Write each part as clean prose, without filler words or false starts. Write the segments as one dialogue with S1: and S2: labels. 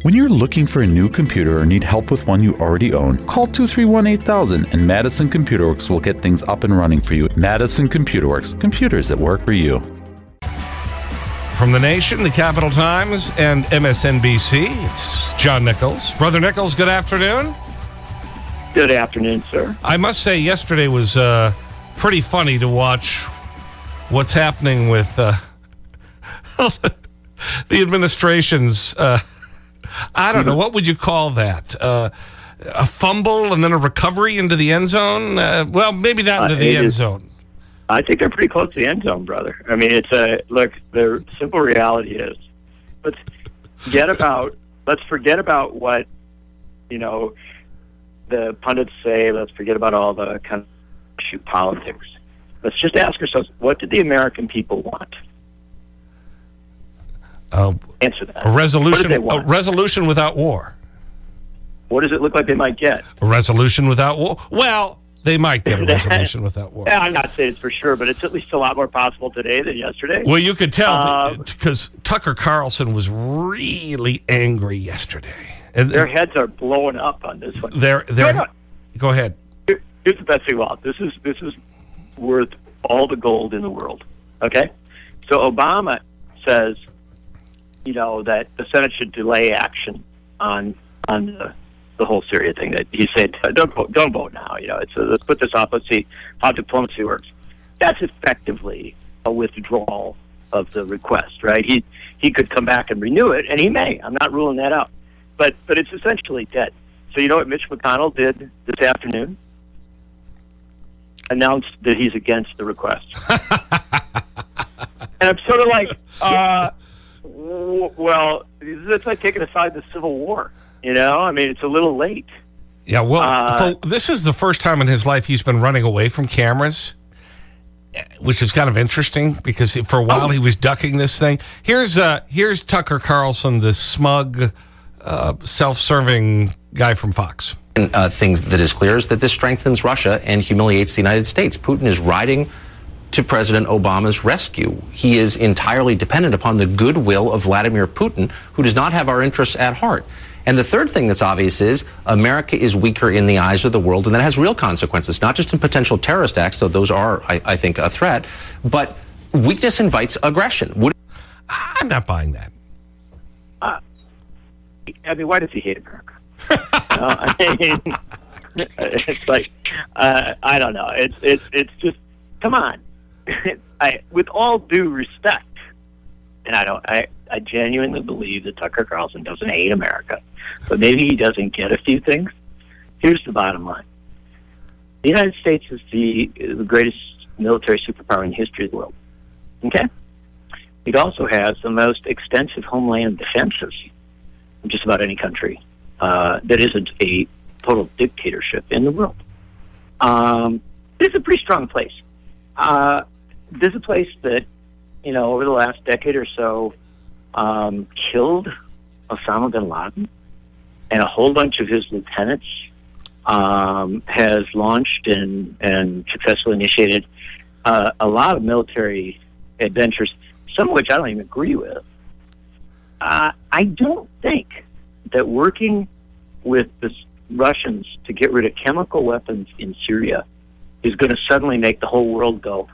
S1: When you're looking for a new computer or need help with one you already own, call 231-8000 and Madison Computer Works will get things up and running for you. Madison Computer Works, computers that work for you.
S2: From The Nation, the Capital Times, and MSNBC, it's John Nichols. Brother Nichols, good afternoon.
S3: Good afternoon, sir.
S2: I must say, yesterday was pretty funny to watch what's happening with the administration's, I don't know, what would you call that? A fumble and then a recovery into the end zone? Well, maybe not into the end zone.
S3: I think they're pretty close to the end zone, brother. I mean, look, the simple reality is, let's forget about what, the pundits say. Let's forget about all the kind of politics. Let's just ask ourselves, what did the American people want? Answer that.
S2: A resolution without war.
S3: What does it look like they might get?
S2: A resolution without war? Well, they might get a resolution without war.
S3: Yeah, I'm not saying it's for sure, but it's at least a lot more possible today than yesterday.
S2: Well, you could tell because Tucker Carlson was really angry yesterday. And
S3: their heads are blowing up on this one.
S2: Go ahead.
S3: Here's the best thing about it. This is worth all the gold in the world. Okay? So Obama says, that the Senate should delay action on the whole Syria thing. That he said, don't vote now. Let's put this off. Let's see how diplomacy works. That's effectively a withdrawal of the request, right? He could come back and renew it, and he may. I'm not ruling that out, but it's essentially dead. So you know what Mitch McConnell did this afternoon? Announced that he's against the request. And I'm sort of like, well, it's like taking aside the Civil War. I mean, it's a little late.
S2: Yeah, well, this is the first time in his life he's been running away from cameras, which is kind of interesting because for a while he was ducking this thing. Here's Tucker Carlson, the smug, self-serving guy from Fox.
S4: Things that is clear is that this strengthens Russia and humiliates the United States. Putin is riding to President Obama's rescue. He is entirely dependent upon the goodwill of Vladimir Putin, who does not have our interests at heart. And the third thing that's obvious is America is weaker in the eyes of the world, and that has real consequences, not just in potential terrorist acts, though those are, I think, a threat, but weakness invites aggression.
S2: I'm not buying that.
S3: I mean, why does he hate America? It's like, I don't know. It's just, come on. With all due respect, and I genuinely believe that Tucker Carlson doesn't hate America, but maybe he doesn't get a few things. Here's the bottom line. The United States is the greatest military superpower in the history of the world. Okay? It also has the most extensive homeland defenses of just about any country that isn't a total dictatorship in the world. This is a pretty strong place. This is a place that, over the last decade or so, killed Osama bin Laden and a whole bunch of his lieutenants, has launched and successfully initiated a lot of military adventures, some of which I don't even agree with. I don't think that working with the Russians to get rid of chemical weapons in Syria is going to suddenly make the whole world go,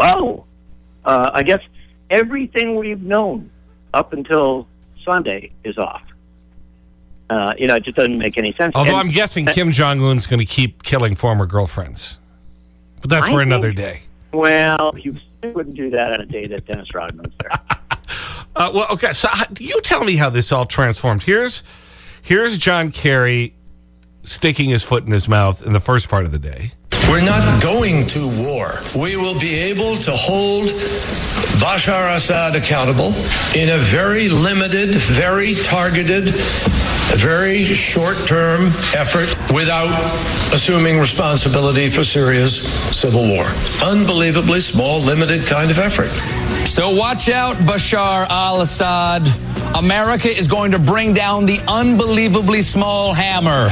S3: I guess everything we've known up until Sunday is off. It just doesn't make any sense.
S2: Although I'm guessing Kim Jong-un's going to keep killing former girlfriends. But that's for another day.
S3: Well, you wouldn't do that on a day that Dennis Rodman's there.
S2: Well, okay, so you tell me how this all transformed. Here's John Kerry sticking his foot in his mouth in the first part of the day.
S5: We're not going to war. We will be able to hold Bashar Assad accountable in a very limited, very targeted, very short-term effort without assuming responsibility for Syria's civil war. Unbelievably small, limited kind of effort.
S6: So watch out, Bashar al-Assad. America is going to bring down the unbelievably small hammer.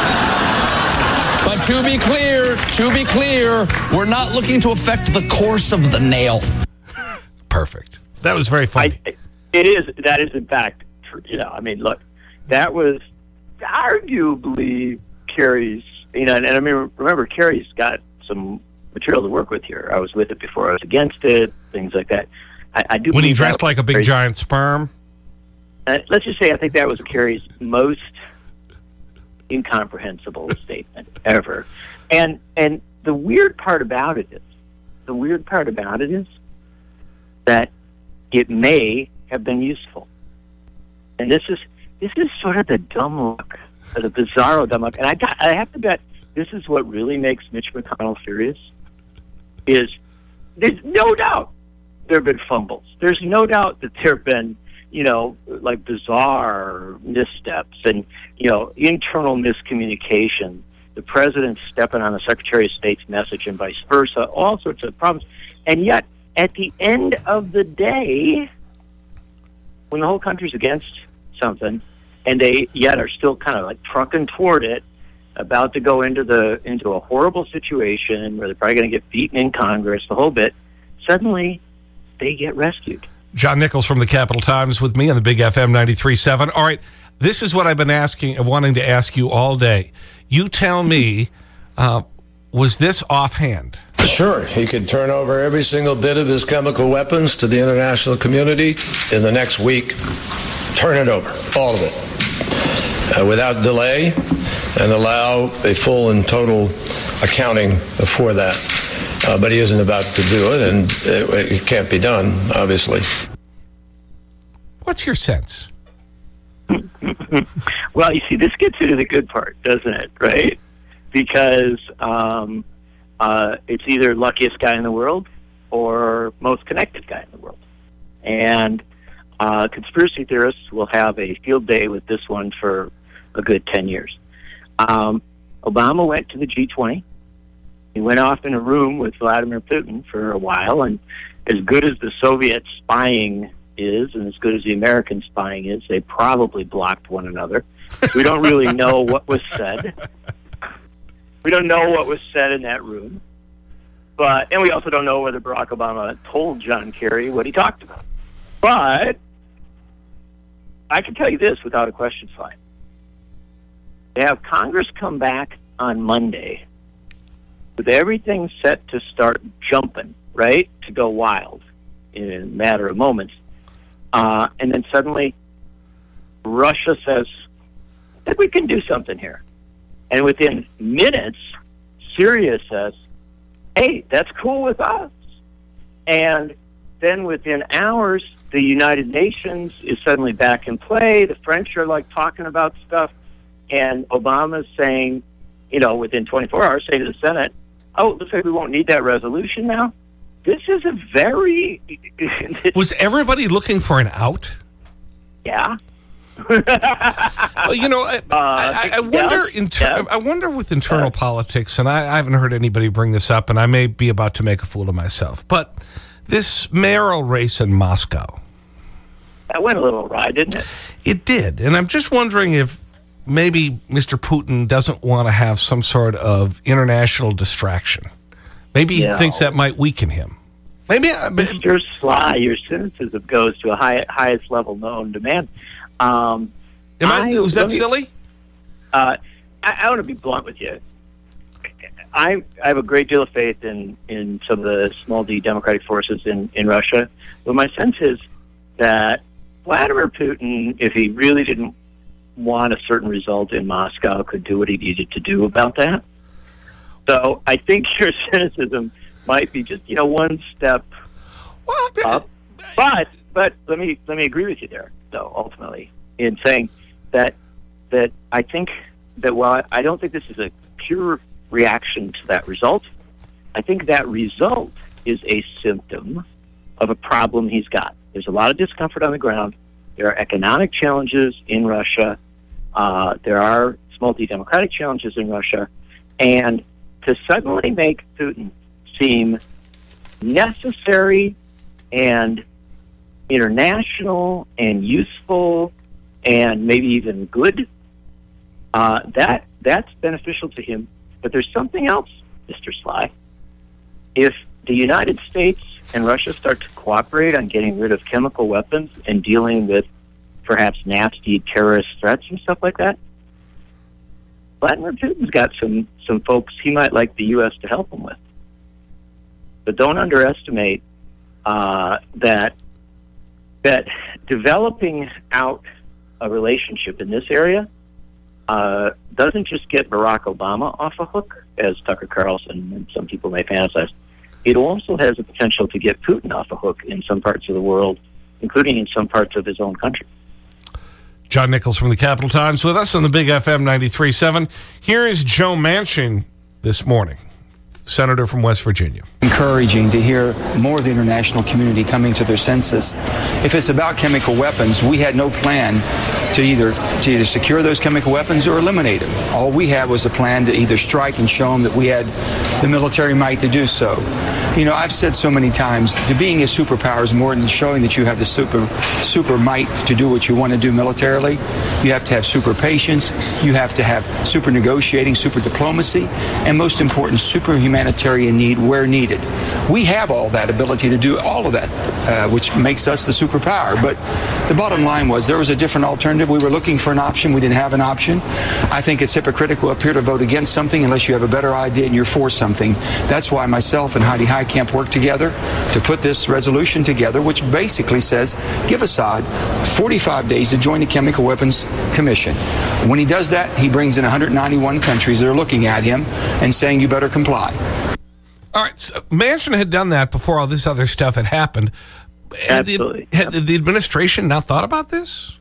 S6: But to be clear, we're not looking to affect the course of the nail.
S2: Perfect. That was very funny.
S3: That is in fact true. I mean, look, that was arguably Kerry's, and I mean, remember, Kerry's got some material to work with here. I was with it before I was against it, things like that. I do.
S2: When he dressed like a big giant sperm?
S3: Let's just say I think that was Kerry's most incomprehensible statement ever. And the weird part about it is that it may have been useful. And this is sort of the dumb look, or the bizarro dumb look. And I have to bet this is what really makes Mitch McConnell furious. Is there's no doubt there have been fumbles. There's no doubt that there have been, like bizarre missteps and, internal miscommunication. The president stepping on the Secretary of State's message and vice versa, all sorts of problems. And yet, at the end of the day, when the whole country's against something, and they yet are still kind of like trucking toward it, about to go into a horrible situation where they're probably going to get beaten in Congress, the whole bit, suddenly they get rescued.
S2: John Nichols from the Capital Times with me on the Big FM 93.7. All right, this is what I've been wanting to ask you all day. You tell me, was this offhand?
S5: Sure, he could turn over every single bit of his chemical weapons to the international community in the next week. Turn it over, all of it, without delay, and allow a full and total accounting for that. But he isn't about to do it, and it can't be done, obviously.
S2: What's your sense?
S3: Well, you see, this gets into the good part, doesn't it, right? Because it's either luckiest guy in the world or most connected guy in the world. And conspiracy theorists will have a field day with this one for a good 10 years. Obama went to the G20. He went off in a room with Vladimir Putin for a while, and as good as the Soviet spying is and as good as the American spying is, they probably blocked one another. We don't really know what was said. We don't know what was said in that room. And we also don't know whether Barack Obama told John Kerry what he talked about. But I can tell you this without a question sign. They have Congress come back on Monday with everything set to start jumping, right, to go wild in a matter of moments. And then suddenly Russia says, I think we can do something here. And within minutes, Syria says, hey, that's cool with us. And then within hours, the United Nations is suddenly back in play. The French are like talking about stuff. And Obama's saying, within 24 hours, say to the Senate, oh, looks like we won't need that resolution now. This is a very...
S2: Was everybody looking for an out?
S3: Yeah.
S2: Well, I wonder. I wonder with internal politics, and I haven't heard anybody bring this up, and I may be about to make a fool of myself. But this mayoral race in Moscow,
S3: that went a little awry, didn't it?
S2: It did, and I'm just wondering if maybe Mr. Putin doesn't want to have some sort of international distraction. Maybe he thinks that might weaken him. Maybe,
S3: Mr. Sly, your cynicism goes to a highest level known to man.
S2: Was that silly?
S3: I want to be blunt with you. I have a great deal of faith in some of the small d democratic forces in Russia. But my sense is that Vladimir Putin, if he really didn't want a certain result in Moscow, could do what he needed to do about that. So I think your cynicism might be just one step up. But let me agree with you there, though, ultimately, in saying that I think that while I don't think this is a pure reaction to that result, I think that result is a symptom of a problem he's got. There's a lot of discomfort on the ground. There are economic challenges in Russia. There are small d democratic challenges in Russia. And to suddenly make Putin seem necessary and international and useful and maybe even good, that's beneficial to him. But there's something else, Mr. Sly. If the United States and Russia start to cooperate on getting rid of chemical weapons and dealing with perhaps nasty terrorist threats and stuff like that, Vladimir Putin's got some folks he might like the U.S. to help him with. But don't underestimate that developing out a relationship in this area doesn't just get Barack Obama off a hook, as Tucker Carlson and some people may fantasize. It also has the potential to get Putin off a hook in some parts of the world, including in some parts of his own country.
S2: John Nichols from the Capital Times with us on the Big FM 93.7. Here is Joe Manchin this morning, Senator from West Virginia.
S7: Encouraging to hear more of the international community coming to their senses. If it's about chemical weapons, we had no plan to either secure those chemical weapons or eliminate them. All we had was a plan to either strike and show them that we had the military might to do so. You know, I've said so many times, to being a superpower is more than showing that you have the super might to do what you want to do militarily. You have to have super patience. You have to have super negotiating, super diplomacy, and most important, super humanitarian need where needed. We have all that ability to do all of that, which makes us the superpower. But the bottom line was there was a different alternative. We were looking for an option. We didn't have an option. I think it's hypocritical up here to vote against something unless you have a better idea and you're for something. That's why myself and Heidi Heitkamp worked together to put this resolution together, which basically says give Assad 45 days to join the Chemical Weapons Commission. When he does that, he brings in 191 countries that are looking at him and saying you better comply.
S2: All right, so Manchin had done that before all this other stuff had happened.
S3: Absolutely.
S2: Had the administration not thought about this?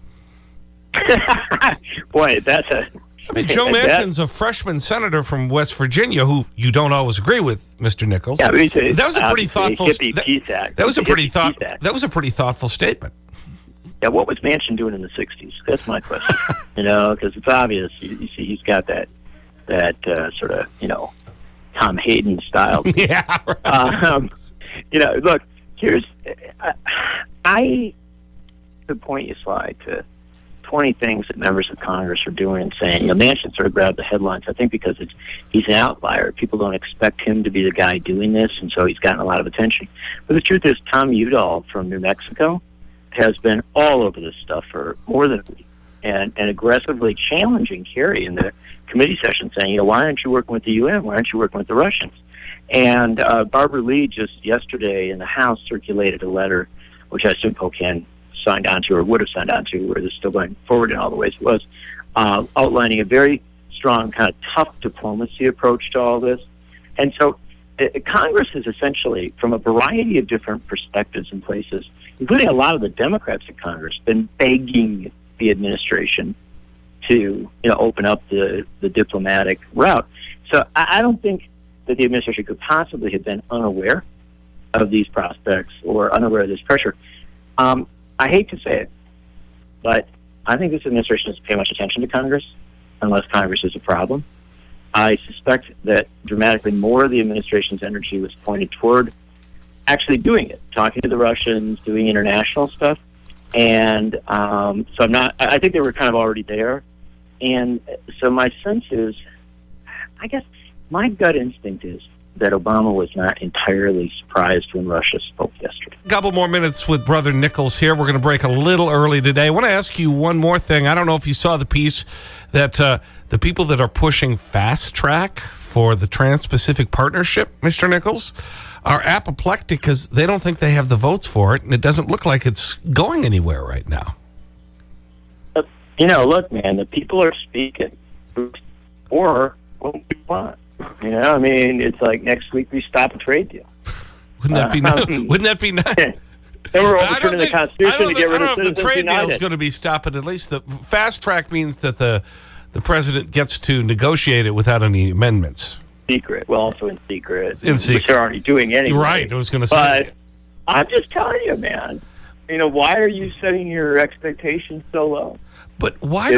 S3: Boy, that's a...
S2: I mean, Joe Manchin's a freshman senator from West Virginia who you don't always agree with, Mr. Nichols.
S3: Yeah,
S2: that was a pretty thoughtful...
S3: That
S2: was a pretty thoughtful statement.
S3: Yeah, what was Manchin doing in the 60s? That's my question. You know, because it's obvious. You see, he's got that sort of, you know, Tom Hayden style.
S2: Yeah. Right.
S3: You know, look, here's... I could point you, Sly, to 20 things that members of Congress are doing and saying. You know, Manchin sort of grabbed the headlines, I think, because he's an outlier. People don't expect him to be the guy doing this, and so he's gotten a lot of attention. But the truth is, Tom Udall from New Mexico has been all over this stuff for more than a week and aggressively challenging Kerry in the committee session, saying, you know, why aren't you working with the UN? Why aren't you working with the Russians? And Barbara Lee just yesterday in the House circulated a letter, which I assume Pocan signed on to or would have signed on to, where this is still going forward in all the ways it was, outlining a very strong kind of tough diplomacy approach to all this. And so Congress has essentially, from a variety of different perspectives and places, including a lot of the Democrats in Congress, been begging the administration to, you know, open up the diplomatic route. So I don't think that the administration could possibly have been unaware of these prospects or unaware of this pressure. I hate to say it, but I think this administration doesn't pay much attention to Congress unless Congress is a problem. I suspect that dramatically more of the administration's energy was pointed toward actually doing it, talking to the Russians, doing international stuff. And so I think they were kind of already there. And so my sense is, I guess my gut instinct is that Obama was not entirely surprised when Russia spoke yesterday.
S2: A couple more minutes with Brother Nichols here. We're going to break a little early today. I want to ask you one more thing. I don't know if you saw the piece that the people that are pushing fast track for the Trans-Pacific Partnership, Mr. Nichols, are apoplectic because they don't think they have the votes for it, and it doesn't look like it's going anywhere right now.
S3: You know, look, man, the people are speaking for what we want. You know, I mean, it's like next week we stop a trade deal.
S2: Wouldn't that be nice? Wouldn't that be nice?
S3: Then we're overturning the Constitution to get rid of Citizens United. I don't know if the trade deal
S2: is going to be stopping. At least the fast track means that the president gets to negotiate it without any amendments.
S3: Secret. Well, also in secret.
S2: In secret.
S3: Which they're already doing anyway.
S2: Right, I was going to say.
S3: But I'm just telling you, man. You know, why are you setting your expectations so low?
S2: But why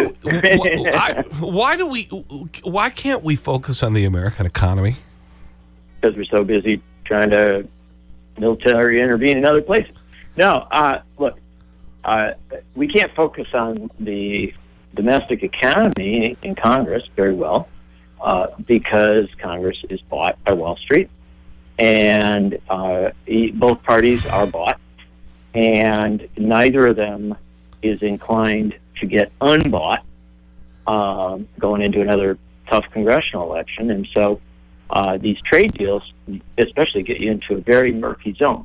S2: can't we focus on the American economy?
S3: Because we're so busy trying to military intervene in other places. No, look, we can't focus on the domestic economy in Congress very well because Congress is bought by Wall Street, and both parties are bought, and neither of them is inclined to get unbought going into another tough congressional election. And so these trade deals especially get you into a very murky zone.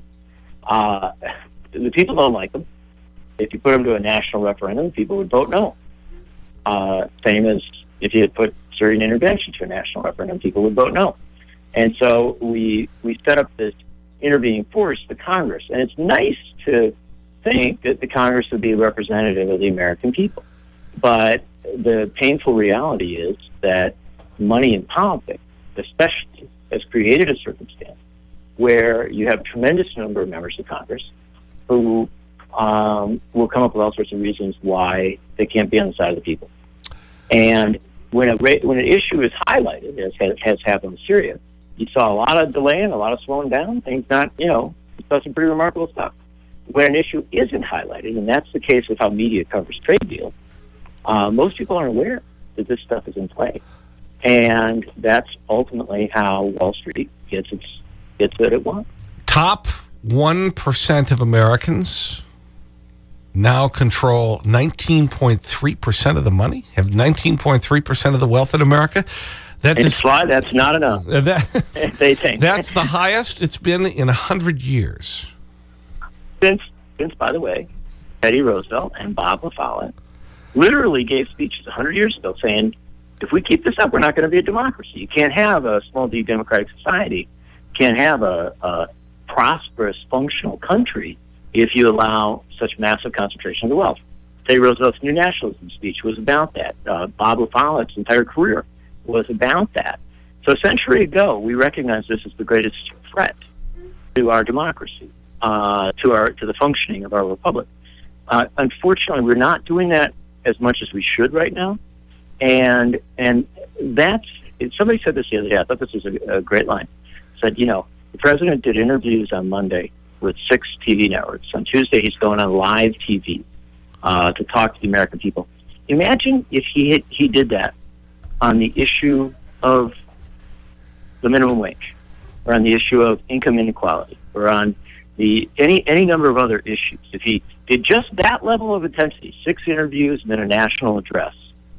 S3: The people don't like them. If you put them to a national referendum, people would vote no. Same as if you had put Syrian intervention to a national referendum, people would vote no. And so we set up this intervening force, the Congress. And it's nice to think that the Congress would be representative of the American people. But the painful reality is that money in politics, especially, has created a circumstance where you have a tremendous number of members of Congress who will come up with all sorts of reasons why they can't be on the side of the people. And when an issue is highlighted, as has happened with Syria, you saw a lot of delay and a lot of slowing down. Things not, you saw some pretty remarkable stuff. When an issue isn't highlighted, and that's the case with how media covers trade deals, most people aren't aware that this stuff is in play. And that's ultimately how Wall Street gets what it wants.
S2: Top 1% of Americans now control 19.3% of the money, have 19.3% of the wealth in America.
S3: That's not enough. They think.
S2: That's the highest it's been in 100 years.
S3: Since, by the way, Teddy Roosevelt and Bob La Follette literally gave speeches 100 years ago saying, if we keep this up, we're not going to be a democracy. You can't have a small d democratic society. You can't have a prosperous, functional country if you allow such massive concentration of the wealth. Teddy Roosevelt's New Nationalism speech was about that. Bob La Follette's entire career was about that. So a century ago, we recognized this as the greatest threat to our democracy, to the functioning of our republic. Unfortunately, we're not doing that as much as we should right now. And that's, somebody said this the other day, I thought this was a great line. Said, the president did interviews on Monday with 6 TV networks. On Tuesday, he's going on live TV to talk to the American people. Imagine if he did that on the issue of the minimum wage, or on the issue of income inequality, or on any number of other issues. If he did just that level of intensity, 6 interviews and then a national address,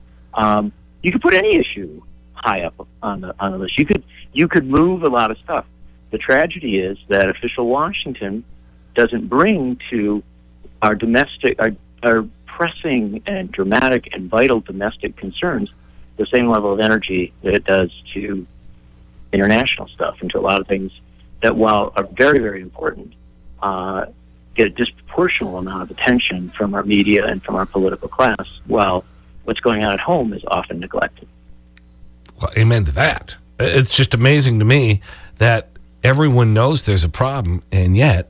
S3: you could put any issue high up on the list. You could move a lot of stuff. The tragedy is that official Washington doesn't bring to our domestic, our pressing and dramatic and vital domestic concerns the same level of energy that it does to international stuff and to a lot of things that, while are very, very important, get a disproportional amount of attention from our media and from our political class, while what's going on at home is often neglected.
S2: Well, amen to that. It's just amazing to me that everyone knows there's a problem, and yet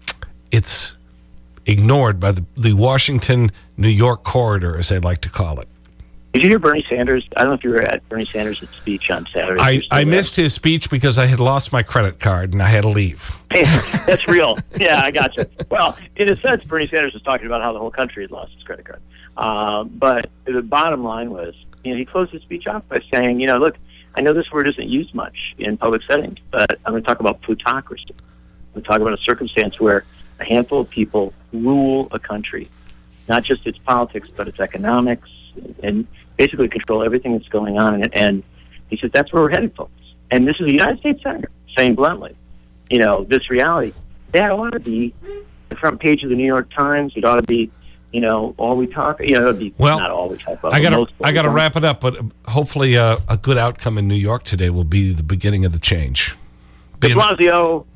S2: it's ignored by the Washington-New York corridor, as they like to call it.
S3: Did you hear Bernie Sanders? I don't know if you were at Bernie Sanders' speech on Saturday.
S2: I missed his speech because I had lost my credit card and I had to leave.
S3: That's real. Yeah, I got you. Well, in a sense, Bernie Sanders was talking about how the whole country had lost its credit card. But the bottom line was, he closed his speech off by saying, look, I know this word isn't used much in public settings, but I'm going to talk about plutocracy. I'm going to talk about a circumstance where a handful of people rule a country, not just its politics, but its economics, and basically control everything that's going on. And he says, that's where we're headed, folks. And this is a United States Senator saying bluntly, this reality, that ought to be the front page of the New York Times. It ought to be, all we talk, it would be not all we talk about.
S2: I got to wrap it up, but hopefully a good outcome in New York today will be the beginning of the change.
S3: De Blasio.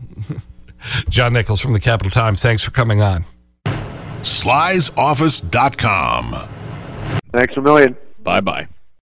S2: John Nichols from the Capital Times, thanks for coming on.
S8: Sly'sOffice.com.
S3: Thanks a million.
S9: Bye-bye.